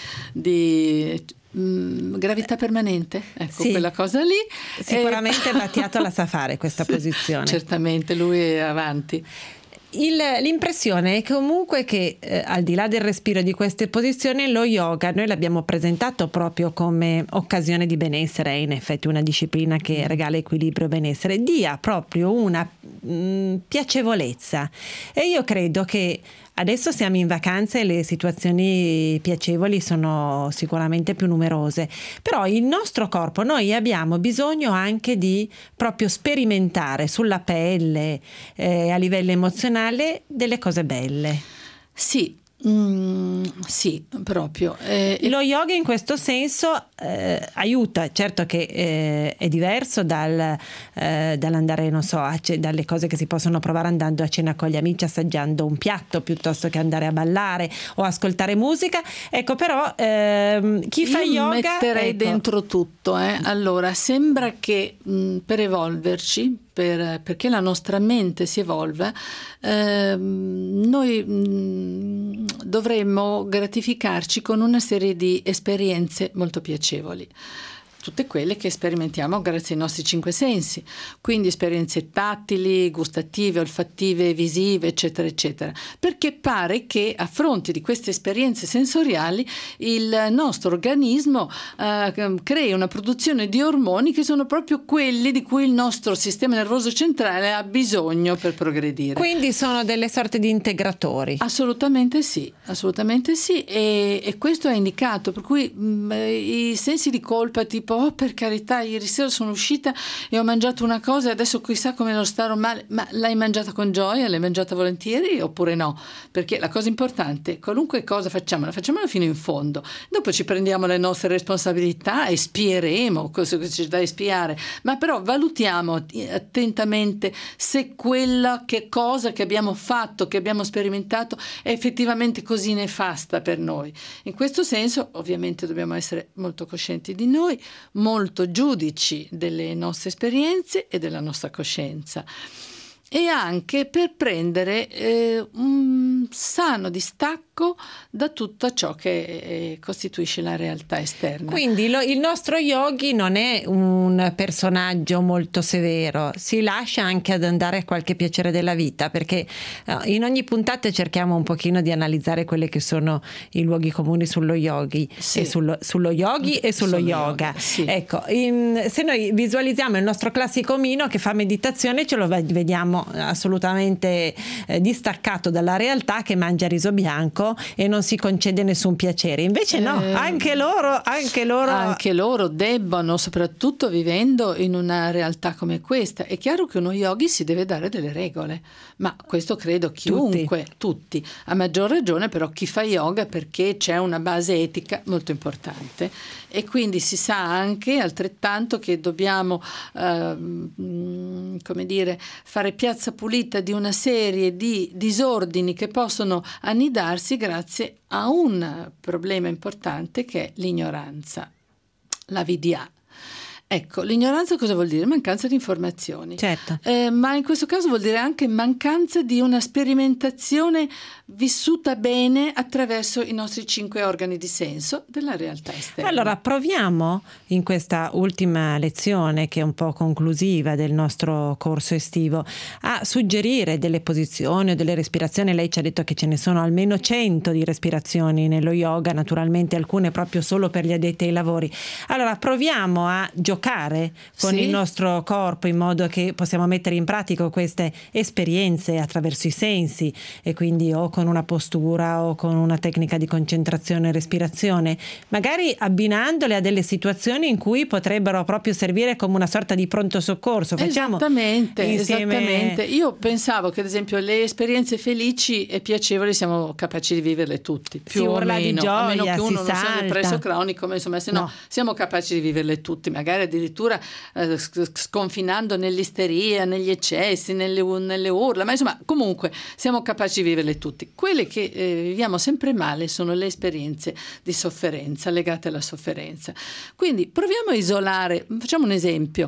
gravità permanente, ecco, sì, quella cosa lì. Sicuramente Battiato la sa fare questa posizione. Certamente, lui è avanti. L'impressione è comunque che al di là del respiro di queste posizioni, lo yoga noi l'abbiamo presentato proprio come occasione di benessere, è in effetti una disciplina che regala equilibrio e benessere, dia proprio una piacevolezza, e io credo che adesso siamo in vacanze e le situazioni piacevoli sono sicuramente più numerose, però il nostro corpo, noi abbiamo bisogno anche di proprio sperimentare sulla pelle, a livello emozionale, delle cose belle. Sì. Sì, proprio. Lo yoga in questo senso aiuta, certo che è diverso dall'andare, non so, dalle cose che si possono provare andando a cena con gli amici, assaggiando un piatto, piuttosto che andare a ballare o ascoltare musica. Ecco, però chi fa yoga... Io metterei dentro tutto. Allora, sembra che per evolverci, perché la nostra mente si evolva, noi dovremmo gratificarci con una serie di esperienze molto piacevoli. Tutte quelle che sperimentiamo grazie ai nostri 5 sensi, quindi esperienze tattili, gustative, olfattive, visive, eccetera, eccetera, perché pare che a fronte di queste esperienze sensoriali il nostro organismo crei una produzione di ormoni che sono proprio quelli di cui il nostro sistema nervoso centrale ha bisogno per progredire. Quindi sono delle sorte di integratori. Assolutamente sì, e questo è indicato, per cui i sensi di colpa tipo oh, per carità, ieri sera sono uscita e ho mangiato una cosa e adesso chissà come lo starò male, ma l'hai mangiata con gioia, l'hai mangiata volentieri oppure no? Perché la cosa importante, qualunque cosa facciamola fino in fondo, dopo ci prendiamo le nostre responsabilità e spieremo cosa c'è da espiare, ma però valutiamo attentamente se quella cosa che abbiamo fatto, che abbiamo sperimentato è effettivamente così nefasta per noi. In questo senso ovviamente dobbiamo essere molto coscienti di noi, molto giudici delle nostre esperienze e della nostra coscienza, e anche per prendere un sano distacco da tutto ciò che costituisce la realtà esterna. Quindi il nostro yogi non è un personaggio molto severo, si lascia anche ad andare a qualche piacere della vita, perché in ogni puntata cerchiamo un pochino di analizzare quelli che sono i luoghi comuni sullo yogi, Sì. e sullo yogi e sullo yoga. sì. Ecco, se noi visualizziamo il nostro classico omino che fa meditazione, ce lo vediamo assolutamente distaccato dalla realtà, che mangia riso bianco e non si concede nessun piacere. Invece no, anche loro debbono, soprattutto vivendo in una realtà come questa. È chiaro che uno yogi si deve dare delle regole, ma questo credo chiunque, tutti. A maggior ragione però chi fa yoga, perché c'è una base etica molto importante, e quindi si sa anche altrettanto che dobbiamo come dire, fare piazza pulita di una serie di disordini che possono annidarsi grazie a un problema importante che è l'ignoranza, la VDA. Ecco, l'ignoranza cosa vuol dire? Mancanza di informazioni. Certo. Ma in questo caso vuol dire anche mancanza di una sperimentazione vissuta bene attraverso i nostri 5 organi di senso della realtà esterna. Allora proviamo in questa ultima lezione, che è un po' conclusiva del nostro corso estivo, a suggerire delle posizioni o delle respirazioni. Lei ci ha detto che ce ne sono almeno 100 di respirazioni nello yoga, naturalmente alcune proprio solo per gli addetti ai lavori. Allora proviamo a giocare con il nostro corpo in modo che possiamo mettere in pratica queste esperienze attraverso i sensi, e quindi o con una postura o con una tecnica di concentrazione e respirazione, magari abbinandole a delle situazioni in cui potrebbero proprio servire come una sorta di pronto soccorso. Facciamo Esattamente. Io pensavo che ad esempio le esperienze felici e piacevoli siamo capaci di viverle tutti, più si o urla meno, di gioia, a meno che si uno non sia salta. depresso cronico, ma insomma, se no siamo capaci di viverle tutti, magari addirittura sconfinando nell'isteria, negli eccessi, nelle urla, ma insomma comunque siamo capaci di viverle tutti. Quelle che viviamo sempre male sono le esperienze di sofferenza, legate alla sofferenza. Quindi proviamo a isolare, facciamo un esempio,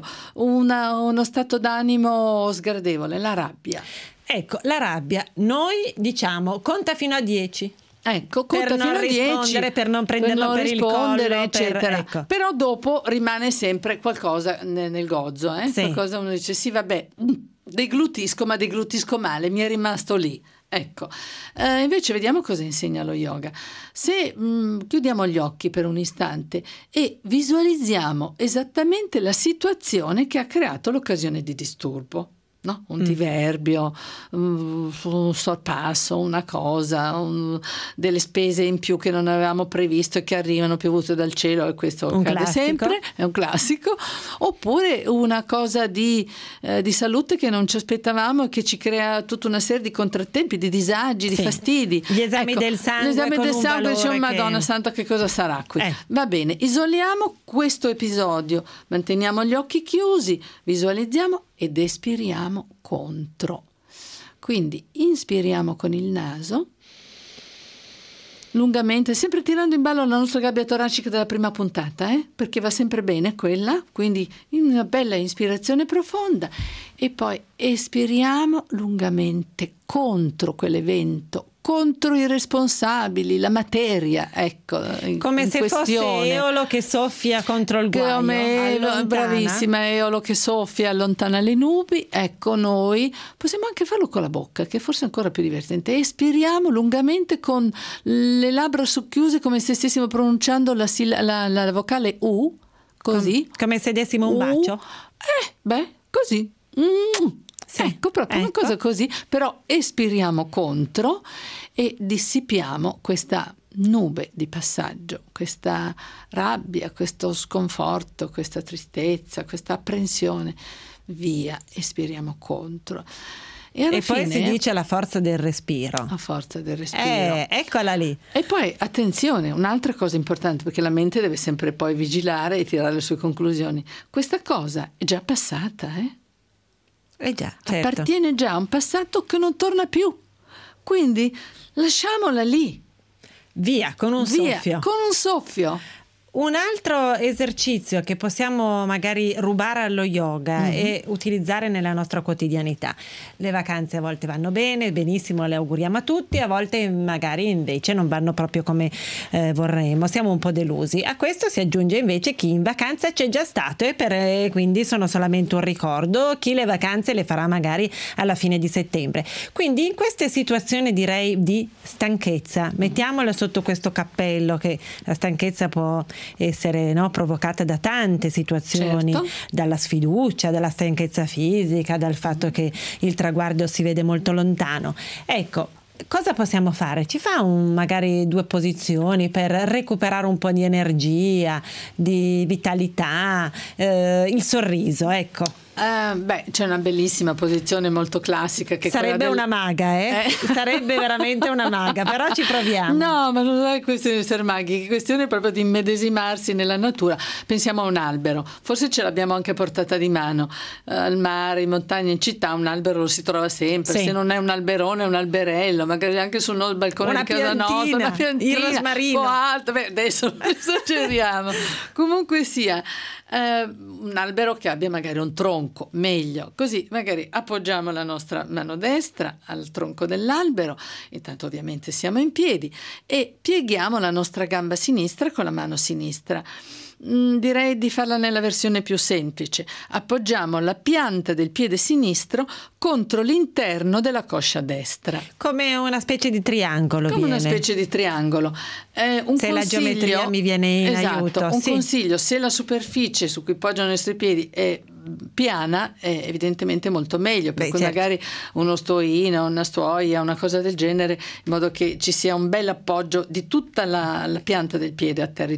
uno stato d'animo sgradevole, la rabbia. Ecco, la rabbia, noi diciamo conta fino a 10. Ecco, per conta non fino a 10, rispondere, per non prenderlo per il collo, eccetera. Ecco. Però dopo rimane sempre qualcosa nel gozzo, Sì. Qualcosa uno dice sì, vabbè, deglutisco, ma deglutisco male, mi è rimasto lì. Ecco, invece vediamo cosa insegna lo yoga. Se chiudiamo gli occhi per un istante e visualizziamo esattamente la situazione che ha creato l'occasione di disturbo. No? Un diverbio, un sorpasso, una cosa, delle spese in più che non avevamo previsto e che arrivano piovute dal cielo, e questo accade sempre, è un classico. Oppure una cosa di salute che non ci aspettavamo e che ci crea tutta una serie di contrattempi, di disagi, di fastidi. Gli esami del sangue, diciamo, Madonna Santa, che cosa sarà qui? Va bene, isoliamo questo episodio, manteniamo gli occhi chiusi, visualizziamo ed espiriamo contro. Quindi inspiriamo con il naso lungamente, sempre tirando in ballo la nostra gabbia toracica della prima puntata, perché va sempre bene quella. Quindi una bella ispirazione profonda e poi espiriamo lungamente contro quell'evento, contro i responsabili, la materia, ecco, come se fosse Eolo che soffia contro il guaio, bravissima, Eolo che soffia, allontana le nubi. Ecco, noi possiamo anche farlo con la bocca, che forse è ancora più divertente. Espiriamo lungamente con le labbra socchiuse, come se stessimo pronunciando la vocale U, così, come se dessimo un bacio. Così. Ecco, proprio una cosa così, però espiriamo contro e dissipiamo questa nube di passaggio, questa rabbia, questo sconforto, questa tristezza, questa apprensione. Via, espiriamo contro. E poi si dice la forza del respiro. La forza del respiro. Eccola lì. E poi, attenzione, un'altra cosa importante, perché la mente deve sempre poi vigilare e tirare le sue conclusioni. Questa cosa è già passata, già, certo. Appartiene già a un passato che non torna più. Quindi lasciamola lì. Via, con un soffio. Con un soffio. Un altro esercizio che possiamo magari rubare allo yoga e utilizzare nella nostra quotidianità. Le vacanze a volte vanno bene, benissimo, le auguriamo a tutti, a volte magari invece non vanno proprio come vorremmo, siamo un po' delusi. A questo si aggiunge invece chi in vacanza c'è già stato e quindi sono solamente un ricordo, chi le vacanze le farà magari alla fine di settembre. Quindi in queste situazioni direi di stanchezza, mettiamola sotto questo cappello, che la stanchezza può essere provocata da tante situazioni, certo, dalla sfiducia, dalla stanchezza fisica, dal fatto che il traguardo si vede molto lontano. Ecco, cosa possiamo fare? Ci fa magari 2 posizioni per recuperare un po' di energia, di vitalità, il sorriso, ecco. C'è una bellissima posizione molto classica che sarebbe una maga, sarebbe veramente una maga, però ci proviamo. No, ma non è questione di essere maghi, è questione proprio di immedesimarsi nella natura. Pensiamo a un albero, forse ce l'abbiamo anche portata di mano, al mare, in montagna, in città un albero lo si trova sempre, se non è un alberone è un alberello, magari anche sul balcone di casa nostra, una piantina, il rosmarino, un po' alto, adesso esageriamo. Comunque sia, un albero che abbia magari un tronco, meglio, così magari appoggiamo la nostra mano destra al tronco dell'albero, intanto ovviamente siamo in piedi, e pieghiamo la nostra gamba sinistra con la mano sinistra. Direi di farla nella versione più semplice. Appoggiamo la pianta del piede sinistro contro l'interno della coscia destra. Come una specie di triangolo. Una specie di triangolo. La geometria mi viene in aiuto. Un consiglio, se la superficie su cui poggiano i nostri piedi è piana, è evidentemente molto meglio, per cui certo, magari uno stoino, una stuoia, una cosa del genere, in modo che ci sia un bel appoggio di tutta la pianta del piede a terra,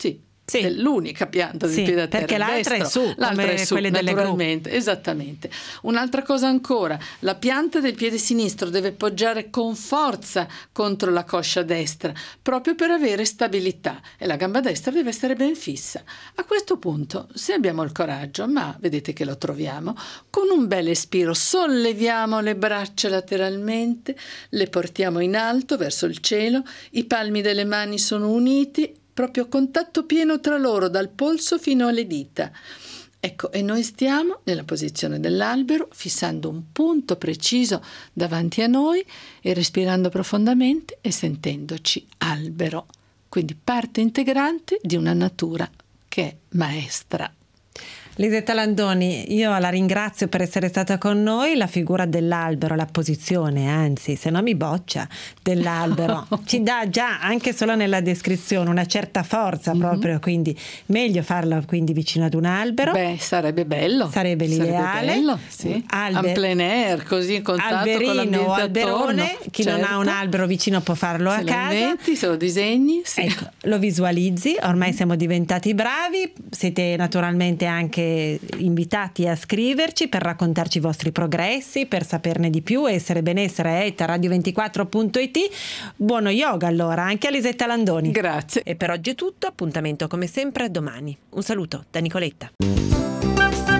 l'unica pianta del piede a terra, perché l'altra è su, l'altra come è su, quelle delle naturalmente, esattamente. Un'altra cosa ancora, la pianta del piede sinistro deve poggiare con forza contro la coscia destra, proprio per avere stabilità, e la gamba destra deve essere ben fissa. A questo punto, se abbiamo il coraggio, ma vedete che lo troviamo, con un bel espiro solleviamo le braccia lateralmente, le portiamo in alto verso il cielo, i palmi delle mani sono uniti, proprio contatto pieno tra loro dal polso fino alle dita. Ecco, e noi stiamo nella posizione dell'albero, fissando un punto preciso davanti a noi e respirando profondamente e sentendoci albero, quindi parte integrante di una natura che è maestra. Lisetta Landoni, io la ringrazio per essere stata con noi. La figura dell'albero, la posizione, anzi, se no mi boccia, dell'albero ci dà già, anche solo nella descrizione, una certa forza proprio, quindi meglio farla quindi vicino ad un albero. Sarebbe bello. Sarebbe l'ideale. Sarebbe bello, sì. En plein air, così in contatto alberino con l'ambiente o alberone, attorno. Chi non ha un albero vicino può farlo a casa. Inventi, se lo disegni, ecco, lo visualizzi, ormai siamo diventati bravi, siete naturalmente anche invitati a scriverci per raccontarci i vostri progressi, per saperne di più, essere benessere radio24.it. Buono yoga allora anche a Lisetta Landoni. Grazie. E per oggi è tutto, appuntamento come sempre a domani. Un saluto da Nicoletta.